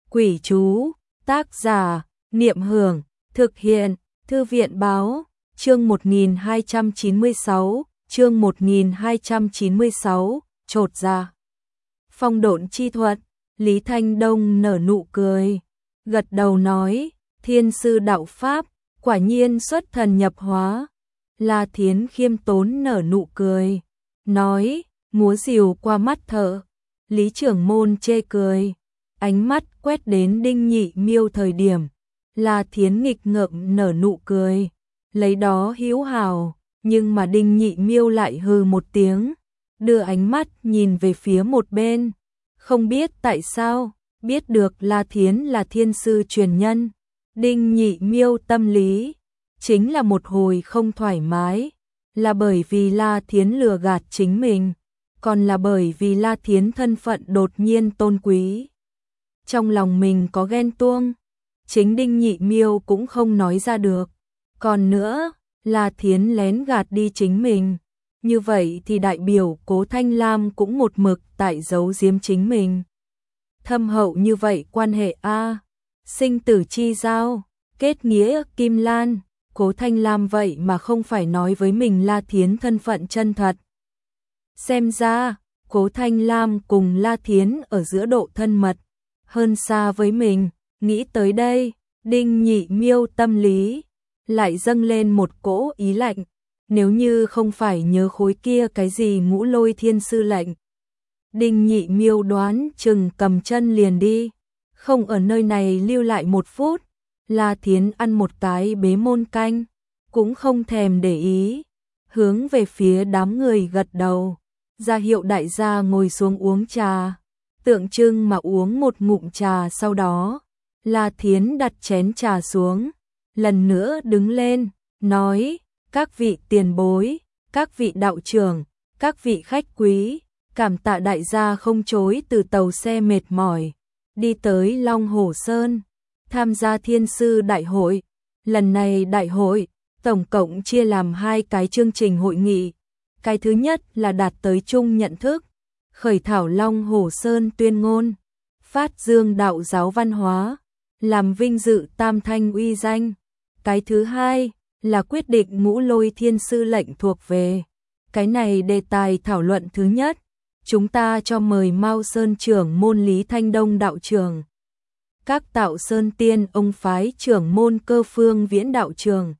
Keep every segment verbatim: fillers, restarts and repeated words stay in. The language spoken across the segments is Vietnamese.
Quỷ chú, tác giả, Niệm Hưởng, thực hiện, Thư viện báo, chương một nghìn hai trăm chín mươi sáu, chương một nghìn hai trăm chín mươi sáu, chột dạ. Phong độn chi thuật, Lý Thanh Đông nở nụ cười, gật đầu nói, thiên sư đạo pháp, quả nhiên xuất thần nhập hóa. La Thiến khiêm tốn nở nụ cười, nói, múa rìu qua mắt thợ. Lý trưởng môn chê cười, ánh mắt quét đến Đinh Nhị Miêu thời điểm, La Thiến nghịch ngợm nở nụ cười, lấy đó hữu hào, nhưng mà Đinh Nhị Miêu lại hừ một tiếng, đưa ánh mắt nhìn về phía một bên, không biết tại sao, biết được La Thiến là thiên sư truyền nhân, Đinh Nhị Miêu tâm lý chính là một hồi không thoải mái, là bởi vì La Thiến lừa gạt chính mình, còn là bởi vì La Thiến thân phận đột nhiên tôn quý. Trong lòng mình có ghen tuông, chính Đinh Nhị Miêu cũng không nói ra được. Còn nữa, La Thiến lén gạt đi chính mình. Như vậy thì đại biểu Cố Thanh Lam cũng một mực tại giấu giếm chính mình. Thâm hậu như vậy quan hệ a, sinh tử chi giao, kết nghĩa kim lan, Cố Thanh Lam vậy mà không phải nói với mình La Thiến thân phận chân thật. Xem ra, Cố Thanh Lam cùng La Thiến ở giữa độ thân mật, hơn xa với mình, nghĩ tới đây, Đinh Nhị Miêu tâm lý, lại dâng lên một cỗ ý lạnh, nếu như không phải nhớ khối kia cái gì Ngũ Lôi Thiên Sư lệnh. Đinh Nhị Miêu đoán chừng cầm chân liền đi, không ở nơi này lưu lại một phút, La Thiến ăn một cái bế môn canh, cũng không thèm để ý, hướng về phía đám người gật đầu, ra hiệu đại gia ngồi xuống uống trà, tượng trưng mà uống một ngụm trà sau đó, La Thiến đặt chén trà xuống, lần nữa đứng lên, nói, các vị tiền bối, các vị đạo trưởng, các vị khách quý, cảm tạ đại gia không chối từ tàu xe mệt mỏi, đi tới Long Hồ Sơn, tham gia thiên sư đại hội. Lần này đại hội, tổng cộng chia làm hai cái chương trình hội nghị. Cái thứ nhất là đạt tới chung nhận thức, khởi thảo Long Hồ Sơn tuyên ngôn, phát dương đạo giáo văn hóa, làm vinh dự tam thanh uy danh. Cái thứ hai là quyết định Ngũ Lôi Thiên Sư lệnh thuộc về. Cái này đề tài thảo luận thứ nhất, chúng ta cho mời Mao Sơn trưởng môn Lý Thanh Đông đạo trưởng, các Tạo Sơn Tiên ông phái trưởng môn Cơ Phương Viễn đạo trưởng,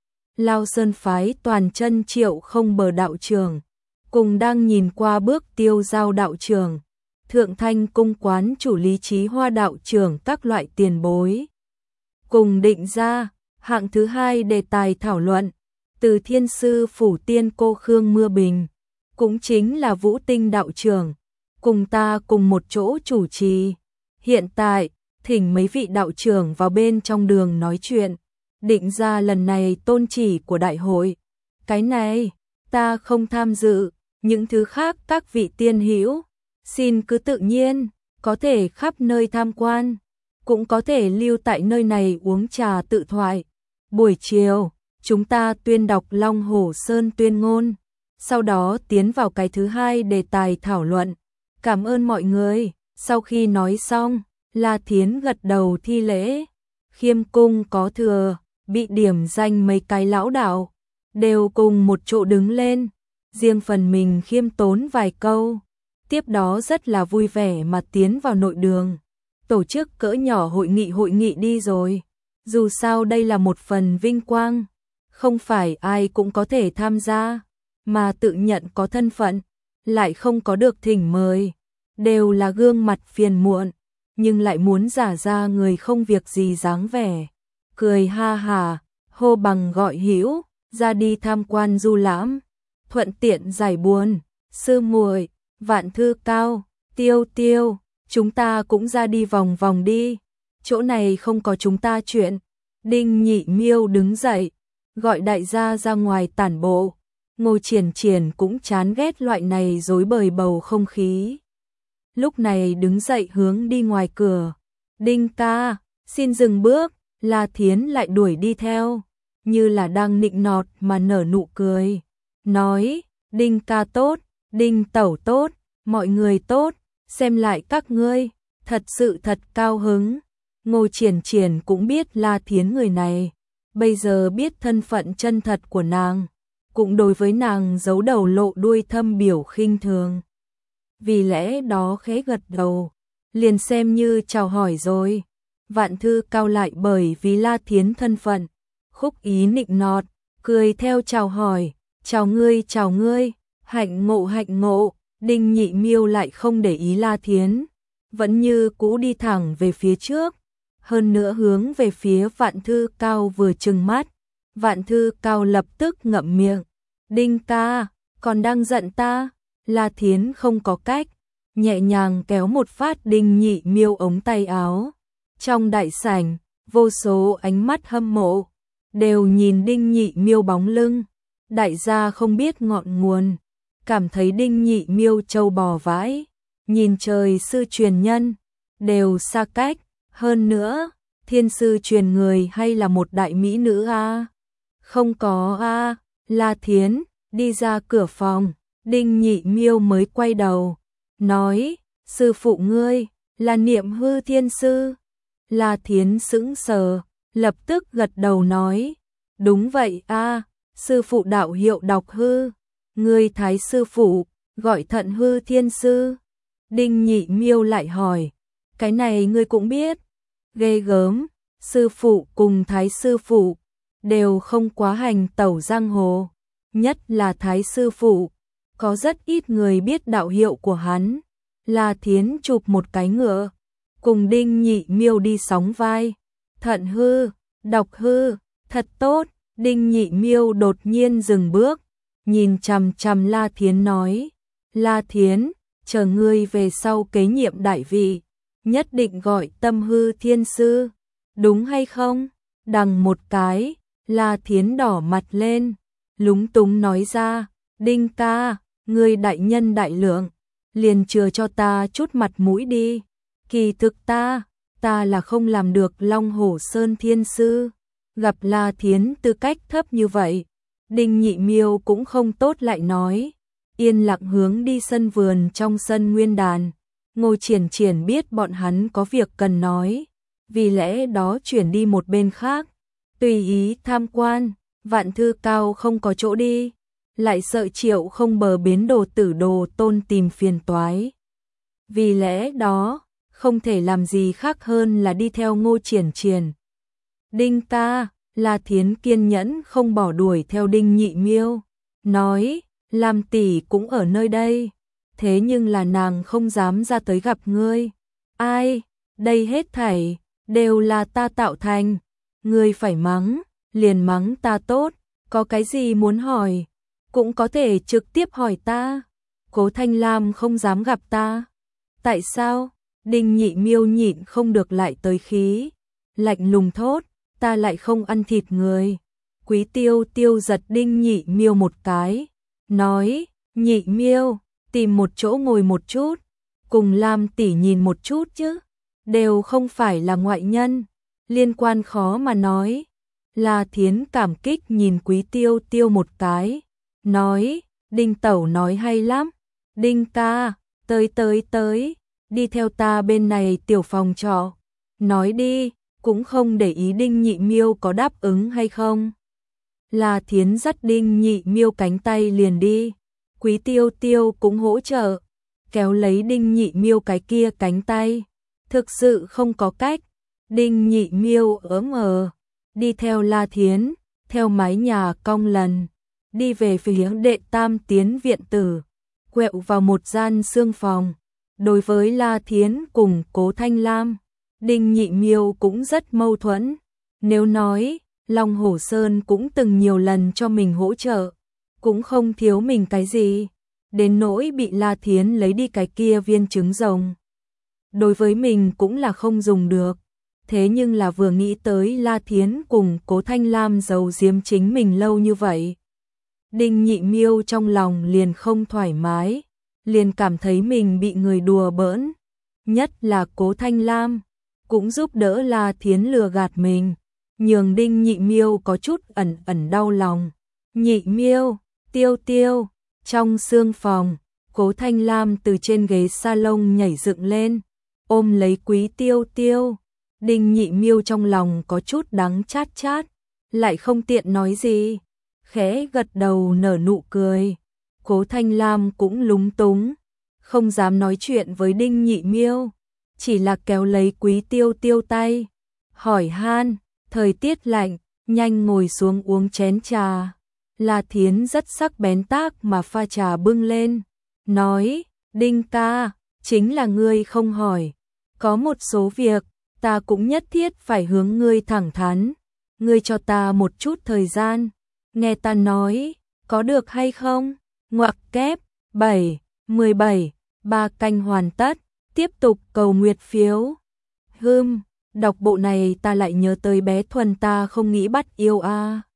Lao Sơn phái Toàn Chân Triệu Không Bờ đạo trưởng, cùng đang nhìn qua bước Tiêu Giao đạo trưởng, Thượng Thanh cung quán chủ Lý Chí Hoa đạo trưởng các loại tiền bối. Cùng định ra, hạng thứ hai đề tài thảo luận, từ thiên sư phủ tiên cô Khương Mưa Bình, cũng chính là Vũ Tinh đạo trưởng, cùng ta cùng một chỗ chủ trì. Hiện tại, thỉnh mấy vị đạo trưởng vào bên trong đường nói chuyện, định ra lần này tôn chỉ của đại hội. Cái này, ta không tham dự, những thứ khác các vị tiên hữu, xin cứ tự nhiên, có thể khắp nơi tham quan, cũng có thể lưu tại nơi này uống trà tự thoại. Buổi chiều, chúng ta tuyên đọc Long Hồ Sơn tuyên ngôn, sau đó tiến vào cái thứ hai đề tài thảo luận. Cảm ơn mọi người. Sau khi nói xong, La Thiến gật đầu thi lễ, khiêm cung có thừa, bị điểm danh mấy cái lão đạo, đều cùng một chỗ đứng lên, riêng phần mình khiêm tốn vài câu, tiếp đó rất là vui vẻ mà tiến vào nội đường, tổ chức cỡ nhỏ hội nghị hội nghị đi rồi, dù sao đây là một phần vinh quang, không phải ai cũng có thể tham gia, mà tự nhận có thân phận, lại không có được thỉnh mời, đều là gương mặt phiền muộn, nhưng lại muốn giả ra người không việc gì dáng vẻ, cười ha hà, hô bằng gọi hữu, ra đi tham quan du lãm, thuận tiện giải buồn. Sư muội, Vạn Thư Cao, Tiêu Tiêu, chúng ta cũng ra đi vòng vòng đi, chỗ này không có chúng ta chuyện. Đinh Nhị Miêu đứng dậy, gọi đại gia ra ngoài tản bộ. Ngô Triển Triển cũng chán ghét loại này rối bời bầu không khí, lúc này đứng dậy hướng đi ngoài cửa. Đinh ca, xin dừng bước. La Thiến lại đuổi đi theo, như là đang nịnh nọt mà nở nụ cười, nói, Đinh ca tốt, Đinh tẩu tốt, mọi người tốt, xem lại các ngươi, thật sự thật cao hứng. Ngô Triển Triển cũng biết La Thiến người này, bây giờ biết thân phận chân thật của nàng, cũng đối với nàng giấu đầu lộ đuôi thâm biểu khinh thường. Vì lẽ đó khẽ gật đầu, liền xem như chào hỏi rồi. Vạn Thư Cao lại bởi vì La Thiến thân phận, khúc ý nịnh nọt, cười theo chào hỏi, chào ngươi chào ngươi, hạnh ngộ hạnh ngộ. Đinh Nhị Miêu lại không để ý La Thiến, vẫn như cũ đi thẳng về phía trước, hơn nữa hướng về phía Vạn Thư Cao vừa trừng mắt. Vạn Thư Cao lập tức ngậm miệng, Đinh ca, còn đang giận ta? La Thiến không có cách, nhẹ nhàng kéo một phát Đinh Nhị Miêu ống tay áo. Trong đại sảnh, vô số ánh mắt hâm mộ, đều nhìn Đinh Nhị Miêu bóng lưng. Đại gia không biết ngọn nguồn, cảm thấy Đinh Nhị Miêu trâu bò vãi, nhìn trời sư truyền nhân, đều xa cách. Hơn nữa, thiên sư truyền người hay là một đại mỹ nữ a? À? Không có a. À. La Thiến đi ra cửa phòng, Đinh Nhị Miêu mới quay đầu, nói, sư phụ ngươi, là Niệm Hư thiên sư. La Thiến sững sờ, lập tức gật đầu nói, đúng vậy a, à, sư phụ đạo hiệu đọc hư, ngươi thái sư phụ, gọi Thận Hư thiên sư. Đinh Nhị Miêu lại hỏi, cái này ngươi cũng biết, ghê gớm, sư phụ cùng thái sư phụ, đều không quá hành tẩu giang hồ, nhất là thái sư phụ, có rất ít người biết đạo hiệu của hắn. La Thiến chụp một cái ngựa, cùng Đinh Nhị Miêu đi sóng vai, Thận Hư, đọc hư, thật tốt. Đinh Nhị Miêu đột nhiên dừng bước, nhìn chằm chằm La Thiến nói, La Thiến, chờ ngươi về sau kế nhiệm đại vị, nhất định gọi Tâm Hư thiên sư, đúng hay không? Đằng một cái, La Thiến đỏ mặt lên, lúng túng nói ra, Đinh ca, ngươi đại nhân đại lượng, liền chừa cho ta chút mặt mũi đi. Kỳ thực ta, ta là không làm được Long Hổ Sơn thiên sư. Gặp La Thiến tư cách thấp như vậy, Đinh Nhị Miêu cũng không tốt lại nói, yên lặng hướng đi sân vườn trong sân nguyên đàn. Ngô Triển Triển biết bọn hắn có việc cần nói, vì lẽ đó chuyển đi một bên khác, tùy ý tham quan. Vạn Thư Cao không có chỗ đi, lại sợ Triệu Không Bờ biến đồ tử đồ tôn tìm phiền toái. Vì lẽ đó, không thể làm gì khác hơn là đi theo Ngô Triển Triển. Đinh ca, La Thiến kiên nhẫn không bỏ đuổi theo Đinh Nhị Miêu, nói, làm tỷ cũng ở nơi đây, thế nhưng là nàng không dám ra tới gặp ngươi. Ai, đây hết thảy, đều là ta tạo thành, ngươi phải mắng, liền mắng ta tốt, có cái gì muốn hỏi, cũng có thể trực tiếp hỏi ta. Cố Thanh Lam không dám gặp ta. Tại sao? Đinh Nhị Miêu nhịn không được lại tới khí, lạnh lùng thốt, ta lại không ăn thịt người. Quý Tiêu Tiêu giật Đinh Nhị Miêu một cái, nói, Nhị Miêu, tìm một chỗ ngồi một chút, cùng Lam tỷ nhìn một chút chứ, đều không phải là ngoại nhân, liên quan khó mà nói. La Thiến cảm kích nhìn Quý Tiêu Tiêu một cái, nói, Đinh tẩu nói hay lắm, Đinh ca, tới tới tới, đi theo ta bên này tiểu phòng trọ, nói đi. Cũng không để ý Đinh Nhị Miêu có đáp ứng hay không. La Thiến dắt Đinh Nhị Miêu cánh tay liền đi, Quý Tiêu Tiêu cũng hỗ trợ, kéo lấy Đinh Nhị Miêu cái kia cánh tay, thực sự không có cách. Đinh Nhị Miêu ớm ờ, đi theo La Thiến, theo mái nhà cong lần, đi về phía đệ tam tiến viện tử, quẹo vào một gian xương phòng. Đối với La Thiến cùng Cố Thanh Lam, Đinh Nhị Miêu cũng rất mâu thuẫn. Nếu nói, Long Hổ Sơn cũng từng nhiều lần cho mình hỗ trợ, cũng không thiếu mình cái gì, đến nỗi bị La Thiến lấy đi cái kia viên trứng rồng. Đối với mình cũng là không dùng được, thế nhưng là vừa nghĩ tới La Thiến cùng Cố Thanh Lam giấu giếm chính mình lâu như vậy, Đinh Nhị Miêu trong lòng liền không thoải mái, liền cảm thấy mình bị người đùa bỡn, nhất là Cố Thanh Lam cũng giúp đỡ La Thiến lừa gạt mình, nhường Đinh Nhị Miêu có chút ẩn ẩn đau lòng. Nhị Miêu, Tiêu Tiêu, trong xương phòng, Cố Thanh Lam từ trên ghế salon nhảy dựng lên, ôm lấy Quý Tiêu Tiêu. Đinh Nhị Miêu trong lòng có chút đắng chát chát, lại không tiện nói gì, khẽ gật đầu nở nụ cười. Cố Thanh Lam cũng lúng túng, không dám nói chuyện với Đinh Nhị Miêu, chỉ là kéo lấy Quý Tiêu Tiêu tay, hỏi han, thời tiết lạnh, nhanh ngồi xuống uống chén trà. La Thiến rất sắc bén tác mà pha trà bưng lên, nói, Đinh ca, chính là ngươi không hỏi, có một số việc, ta cũng nhất thiết phải hướng ngươi thẳng thắn, ngươi cho ta một chút thời gian, nghe ta nói, có được hay không? Ngoặc kép, bảy, mười bảy, ba canh hoàn tất, tiếp tục cầu nguyệt phiếu. Hừm, đọc bộ này ta lại nhớ tới bé Thuần ta không nghĩ bắt yêu a. À.